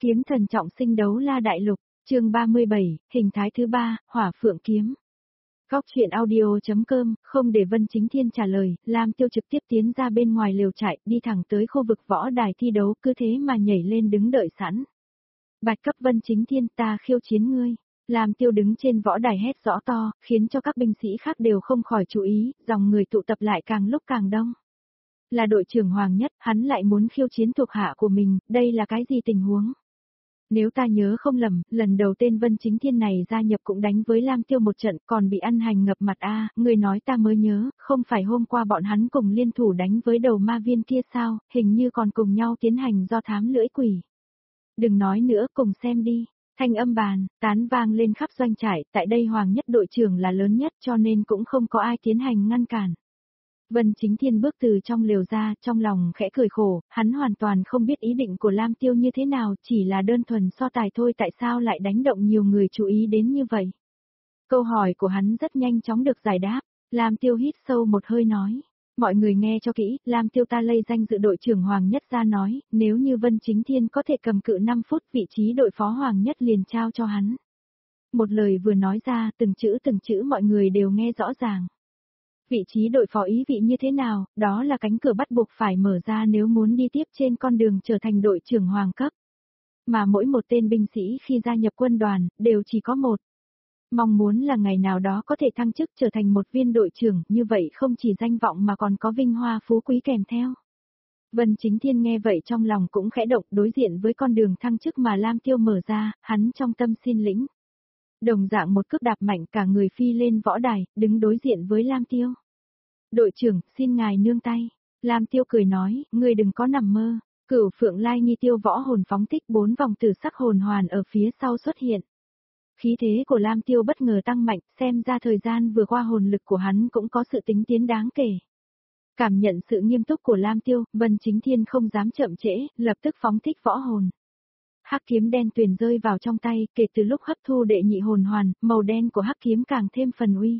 Kiếm thần trọng sinh đấu la đại lục, chương 37, hình thái thứ 3, hỏa phượng kiếm. Góc chuyện audio.com, không để Vân Chính Thiên trả lời, Lam Tiêu trực tiếp tiến ra bên ngoài lều trại, đi thẳng tới khu vực võ đài thi đấu, cứ thế mà nhảy lên đứng đợi sẵn. Bạch cấp Vân Chính Thiên, ta khiêu chiến ngươi. Lam Tiêu đứng trên võ đài hét rõ to, khiến cho các binh sĩ khác đều không khỏi chú ý, dòng người tụ tập lại càng lúc càng đông. Là đội trưởng Hoàng Nhất, hắn lại muốn khiêu chiến thuộc hạ của mình, đây là cái gì tình huống? Nếu ta nhớ không lầm, lần đầu tên Vân Chính Thiên này gia nhập cũng đánh với Lam Tiêu một trận, còn bị ăn hành ngập mặt người nói ta mới nhớ, không phải hôm qua bọn hắn cùng liên thủ đánh với đầu ma viên kia sao, hình như còn cùng nhau tiến hành do thám lưỡi quỷ. Đừng nói nữa, cùng xem đi. Thanh âm bàn, tán vang lên khắp doanh trại, tại đây Hoàng Nhất đội trưởng là lớn nhất cho nên cũng không có ai tiến hành ngăn cản. Vân Chính Thiên bước từ trong lều ra, trong lòng khẽ cười khổ, hắn hoàn toàn không biết ý định của Lam Tiêu như thế nào, chỉ là đơn thuần so tài thôi, tại sao lại đánh động nhiều người chú ý đến như vậy. Câu hỏi của hắn rất nhanh chóng được giải đáp, Lam Tiêu hít sâu một hơi nói. Mọi người nghe cho kỹ, Lam Tiêu ta lây danh dự đội trưởng Hoàng Nhất ra nói, nếu như Vân Chính Thiên có thể cầm cự 5 phút vị trí đội phó Hoàng Nhất liền trao cho hắn. Một lời vừa nói ra, từng chữ mọi người đều nghe rõ ràng. Vị trí đội phó ý vị như thế nào, đó là cánh cửa bắt buộc phải mở ra nếu muốn đi tiếp trên con đường trở thành đội trưởng hoàng cấp. Mà mỗi một tên binh sĩ khi gia nhập quân đoàn, đều chỉ có một. Mong muốn là ngày nào đó có thể thăng chức trở thành một viên đội trưởng, như vậy không chỉ danh vọng mà còn có vinh hoa phú quý kèm theo. Vân Chính Thiên nghe vậy trong lòng cũng khẽ động, đối diện với con đường thăng chức mà Lam Tiêu mở ra, hắn trong tâm xin lĩnh. Đồng dạng một cước đạp mạnh, cả người phi lên võ đài, đứng đối diện với Lam Tiêu. Đội trưởng, xin ngài nương tay. Lam Tiêu cười nói, ngươi đừng có nằm mơ. Cửu Phượng Lai Nghi Tiêu võ hồn phóng thích 4 vòng tử sắc hồn hoàn ở phía sau xuất hiện. Khí thế của Lam Tiêu bất ngờ tăng mạnh, xem ra thời gian vừa qua hồn lực của hắn cũng có sự tính tiến đáng kể. Cảm nhận sự nghiêm túc của Lam Tiêu, Vân Chính Thiên không dám chậm trễ, lập tức phóng thích võ hồn. Hắc kiếm đen tuyền rơi vào trong tay, kể từ lúc hấp thu đệ nhị hồn hoàn, màu đen của hắc kiếm càng thêm phần uy.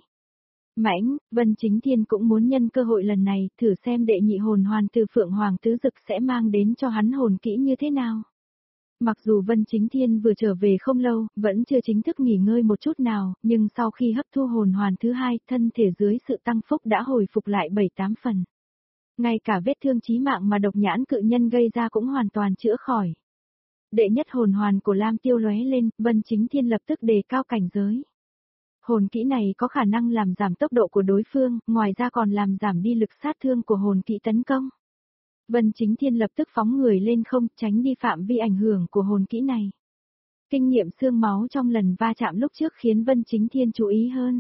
Mãnh, Vân Chính Thiên cũng muốn nhân cơ hội lần này, thử xem đệ nhị hồn hoàn từ Phượng Hoàng Tứ Dực sẽ mang đến cho hắn hồn kỹ như thế nào. Mặc dù Vân Chính Thiên vừa trở về không lâu, vẫn chưa chính thức nghỉ ngơi một chút nào, nhưng sau khi hấp thu hồn hoàn thứ hai, thân thể dưới sự tăng phúc đã hồi phục lại 7-8 phần. Ngay cả vết thương chí mạng mà độc nhãn cự nhân gây ra cũng hoàn toàn chữa khỏi. Đệ nhất hồn hoàn của Lam Tiêu lóe lên, Vân Chính Thiên lập tức đề cao cảnh giới. Hồn kỹ này có khả năng làm giảm tốc độ của đối phương, ngoài ra còn làm giảm đi lực sát thương của hồn kỹ tấn công. Vân Chính Thiên lập tức phóng người lên không, tránh đi phạm vi ảnh hưởng của hồn kỹ này. Kinh nghiệm xương máu trong lần va chạm lúc trước khiến Vân Chính Thiên chú ý hơn.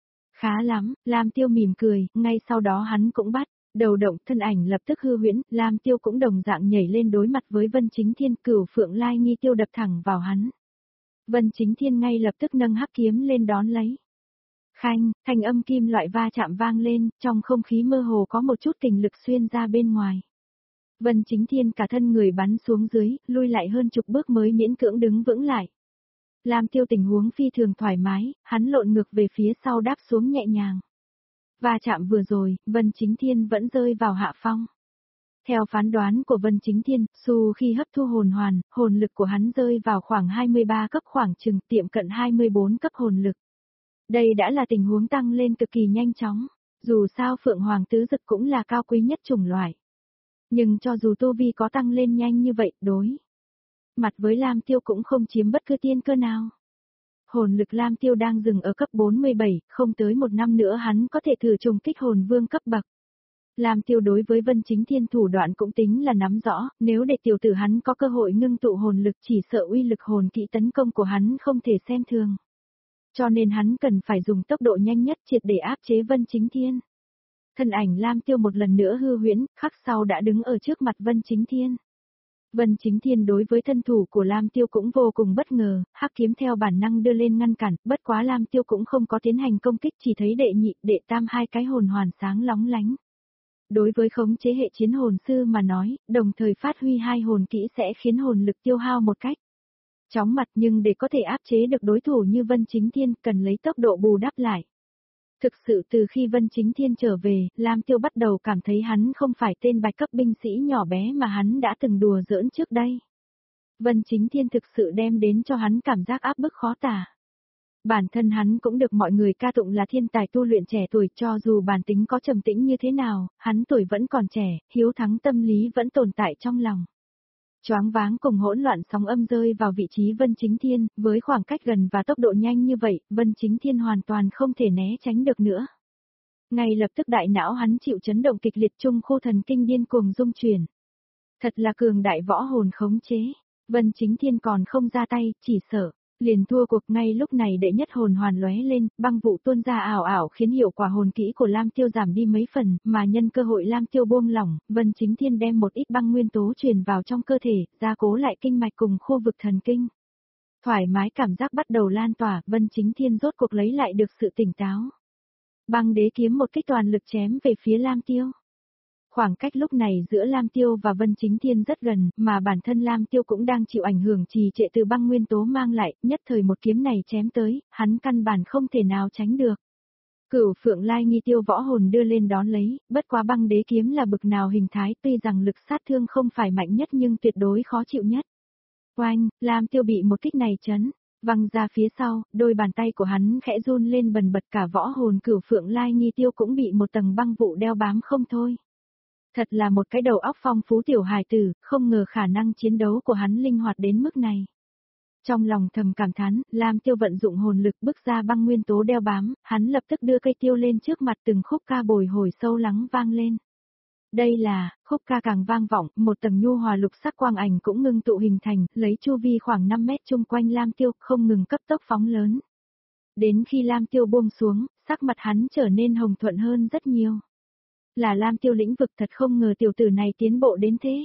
Khá lắm, Lam Tiêu mỉm cười, ngay sau đó hắn cũng bắt. Đầu động thân ảnh lập tức hư huyễn, Lam Tiêu cũng đồng dạng nhảy lên đối mặt với Vân Chính Thiên, Cửu Phượng Lai Nghi Tiêu đập thẳng vào hắn. Vân Chính Thiên ngay lập tức nâng hắc kiếm lên đón lấy. Khanh, thanh âm kim loại va chạm vang lên, trong không khí mơ hồ có một chút kình lực xuyên ra bên ngoài. Vân Chính Thiên cả thân người bắn xuống dưới, lui lại hơn chục bước mới miễn cưỡng đứng vững lại. Lam Tiêu tình huống phi thường thoải mái, hắn lộn ngược về phía sau đáp xuống nhẹ nhàng. Va chạm vừa rồi, Vân Chính Thiên vẫn rơi vào hạ phong. Theo phán đoán của Vân Chính Thiên, khi hấp thu hồn hoàn, hồn lực của hắn rơi vào khoảng 23 cấp, khoảng chừng tiệm cận 24 cấp hồn lực. Đây đã là tình huống tăng lên cực kỳ nhanh chóng, dù sao Phượng Hoàng Tứ Dực cũng là cao quý nhất chủng loại. Nhưng cho dù tu vi có tăng lên nhanh như vậy, đối mặt với Lam Tiêu cũng không chiếm bất cứ tiên cơ nào. Hồn lực Lam Tiêu đang dừng ở cấp 47, không tới một năm nữa hắn có thể thử trùng kích hồn vương cấp bậc. Lam Tiêu đối với Vân Chính Thiên thủ đoạn cũng tính là nắm rõ, nếu để tiểu tử hắn có cơ hội ngưng tụ hồn lực chỉ sợ uy lực hồn kỹ tấn công của hắn không thể xem thường. Cho nên hắn cần phải dùng tốc độ nhanh nhất triệt để áp chế Vân Chính Thiên. Thân ảnh Lam Tiêu một lần nữa hư huyễn, khắc sau đã đứng ở trước mặt Vân Chính Thiên. Vân Chính Thiên đối với thân thủ của Lam Tiêu cũng vô cùng bất ngờ, hắc kiếm theo bản năng đưa lên ngăn cản, bất quá Lam Tiêu cũng không có tiến hành công kích, chỉ thấy đệ nhị, đệ tam hai cái hồn hoàn sáng lóng lánh. Đối với khống chế hệ chiến hồn sư mà nói, đồng thời phát huy hai hồn kỹ sẽ khiến hồn lực tiêu hao một cách chóng mặt, nhưng để có thể áp chế được đối thủ như Vân Chính Thiên cần lấy tốc độ bù đắp lại. Thực sự từ khi Vân Chính Thiên trở về, Lam Tiêu bắt đầu cảm thấy hắn không phải tên bạch cấp binh sĩ nhỏ bé mà hắn đã từng đùa giỡn trước đây. Vân Chính Thiên thực sự đem đến cho hắn cảm giác áp bức khó tả. Bản thân hắn cũng được mọi người ca tụng là thiên tài tu luyện trẻ tuổi, cho dù bản tính có trầm tĩnh như thế nào, hắn tuổi vẫn còn trẻ, hiếu thắng tâm lý vẫn tồn tại trong lòng. Choáng váng cùng hỗn loạn sóng âm rơi vào vị trí Vân Chính Thiên, với khoảng cách gần và tốc độ nhanh như vậy, Vân Chính Thiên hoàn toàn không thể né tránh được nữa. Ngay lập tức đại não hắn chịu chấn động kịch liệt, trung khu thần kinh điên cuồng rung chuyển. Thật là cường đại võ hồn khống chế, Vân Chính Thiên còn không ra tay, chỉ sợ liền thua cuộc. Ngay lúc này đệ nhất hồn hoàn lóe lên, băng vụ tuôn ra ảo ảo khiến hiệu quả hồn kỹ của Lam Tiêu giảm đi mấy phần, mà nhân cơ hội Lam Tiêu buông lỏng, Vân Chính Thiên đem một ít băng nguyên tố truyền vào trong cơ thể, gia cố lại kinh mạch cùng khu vực thần kinh. Thoải mái cảm giác bắt đầu lan tỏa, Vân Chính Thiên rốt cuộc lấy lại được sự tỉnh táo. Băng đế kiếm một kích toàn lực chém về phía Lam Tiêu. Khoảng cách lúc này giữa Lam Tiêu và Vân Chính Thiên rất gần, mà bản thân Lam Tiêu cũng đang chịu ảnh hưởng trì trệ từ băng nguyên tố mang lại, nhất thời một kiếm này chém tới, hắn căn bản không thể nào tránh được. Cửu Phượng Lai Nghi Tiêu võ hồn đưa lên đón lấy, bất quá băng đế kiếm là bực nào hình thái, tuy rằng lực sát thương không phải mạnh nhất nhưng tuyệt đối khó chịu nhất. Oanh, Lam Tiêu bị một kích này chấn, văng ra phía sau, đôi bàn tay của hắn khẽ run lên bần bật, cả võ hồn Cửu Phượng Lai Nghi Tiêu cũng bị một tầng băng vụ đeo bám không thôi. Thật là một cái đầu óc phong phú tiểu hài tử, không ngờ khả năng chiến đấu của hắn linh hoạt đến mức này. Trong lòng thầm cảm thán, Lam Tiêu vận dụng hồn lực bước ra băng nguyên tố đeo bám, hắn lập tức đưa cây tiêu lên trước mặt, từng khúc ca bồi hồi sâu lắng vang lên. Đây là, khúc ca càng vang vọng, một tầng nhu hòa lục sắc quang ảnh cũng ngưng tụ hình thành, lấy chu vi khoảng 5 mét chung quanh Lam Tiêu, không ngừng cấp tốc phóng lớn. Đến khi Lam Tiêu buông xuống, sắc mặt hắn trở nên hồng thuận hơn rất nhiều. Là Lam Tiêu lĩnh vực, thật không ngờ tiểu tử này tiến bộ đến thế.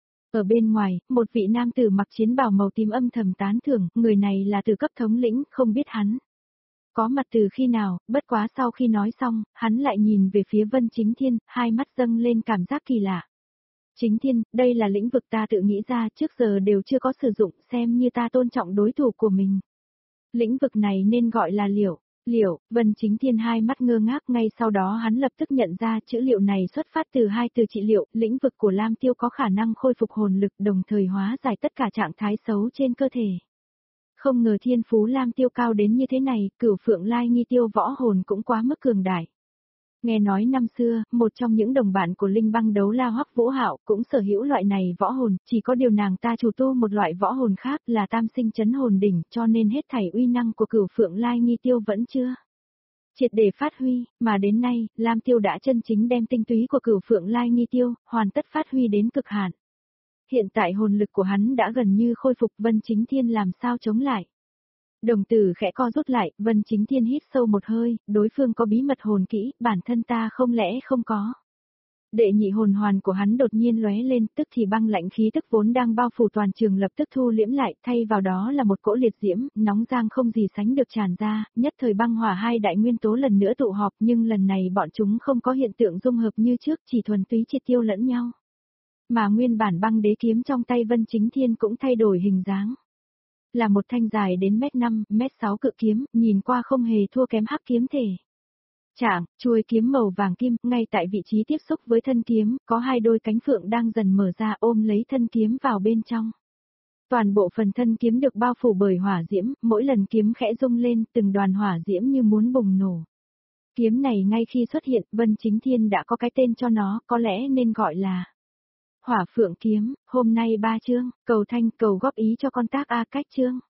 Ở bên ngoài, một vị nam tử mặc chiến bào màu tím âm thầm tán thưởng, người này là từ cấp thống lĩnh, không biết hắn có mặt từ khi nào, bất quá sau khi nói xong, hắn lại nhìn về phía Vân Chính Thiên, hai mắt dâng lên cảm giác kỳ lạ. Chính Thiên, đây là lĩnh vực ta tự nghĩ ra, trước giờ đều chưa có sử dụng, xem như ta tôn trọng đối thủ của mình. Lĩnh vực này nên gọi là liệu. Liệu, Vân Chính Thiên hai mắt ngơ ngác, ngay sau đó hắn lập tức nhận ra chữ liệu này xuất phát từ hai từ trị liệu, lĩnh vực của Lam Tiêu có khả năng khôi phục hồn lực, đồng thời hóa giải tất cả trạng thái xấu trên cơ thể. Không ngờ thiên phú Lam Tiêu cao đến như thế này, Cửu Phượng Lai Nghi Tiêu võ hồn cũng quá mức cường đại. Nghe nói năm xưa, một trong những đồng bạn của Linh Băng Đấu La Hoắc Vũ Hạo cũng sở hữu loại này võ hồn, chỉ có điều nàng ta chủ tu một loại võ hồn khác là Tam Sinh Chấn Hồn Đỉnh, cho nên hết thảy uy năng của Cửu Phượng Lai Nghi Tiêu vẫn chưa triệt để phát huy, mà đến nay, Lam Tiêu đã chân chính đem tinh túy của Cửu Phượng Lai Nghi Tiêu hoàn tất phát huy đến cực hạn. Hiện tại hồn lực của hắn đã gần như khôi phục, Vân Chính Thiên làm sao chống lại. Đồng tử khẽ co rút lại, Vân Chính Thiên hít sâu một hơi, đối phương có bí mật hồn kỹ, bản thân ta không lẽ không có. Đệ nhị hồn hoàn của hắn đột nhiên lóe lên, tức thì băng lạnh khí tức vốn đang bao phủ toàn trường lập tức thu liễm lại, thay vào đó là một cỗ liệt diễm, nóng giang không gì sánh được tràn ra, nhất thời băng hỏa hai đại nguyên tố lần nữa tụ họp, nhưng lần này bọn chúng không có hiện tượng dung hợp như trước, chỉ thuần túy triệt tiêu lẫn nhau. Mà nguyên bản băng đế kiếm trong tay Vân Chính Thiên cũng thay đổi hình dáng. Là một thanh dài đến mét 5, mét 6 cự kiếm, nhìn qua không hề thua kém hắc kiếm thể. Chảng, chuôi kiếm màu vàng kim, ngay tại vị trí tiếp xúc với thân kiếm, có hai đôi cánh phượng đang dần mở ra ôm lấy thân kiếm vào bên trong. Toàn bộ phần thân kiếm được bao phủ bởi hỏa diễm, mỗi lần kiếm khẽ rung lên, từng đoàn hỏa diễm như muốn bùng nổ. Kiếm này ngay khi xuất hiện, Vân Chính Thiên đã có cái tên cho nó, có lẽ nên gọi là Hỏa Phượng Kiếm. Hôm nay 3 chương, cầu thanh, cầu góp ý cho con tác A Cách chương.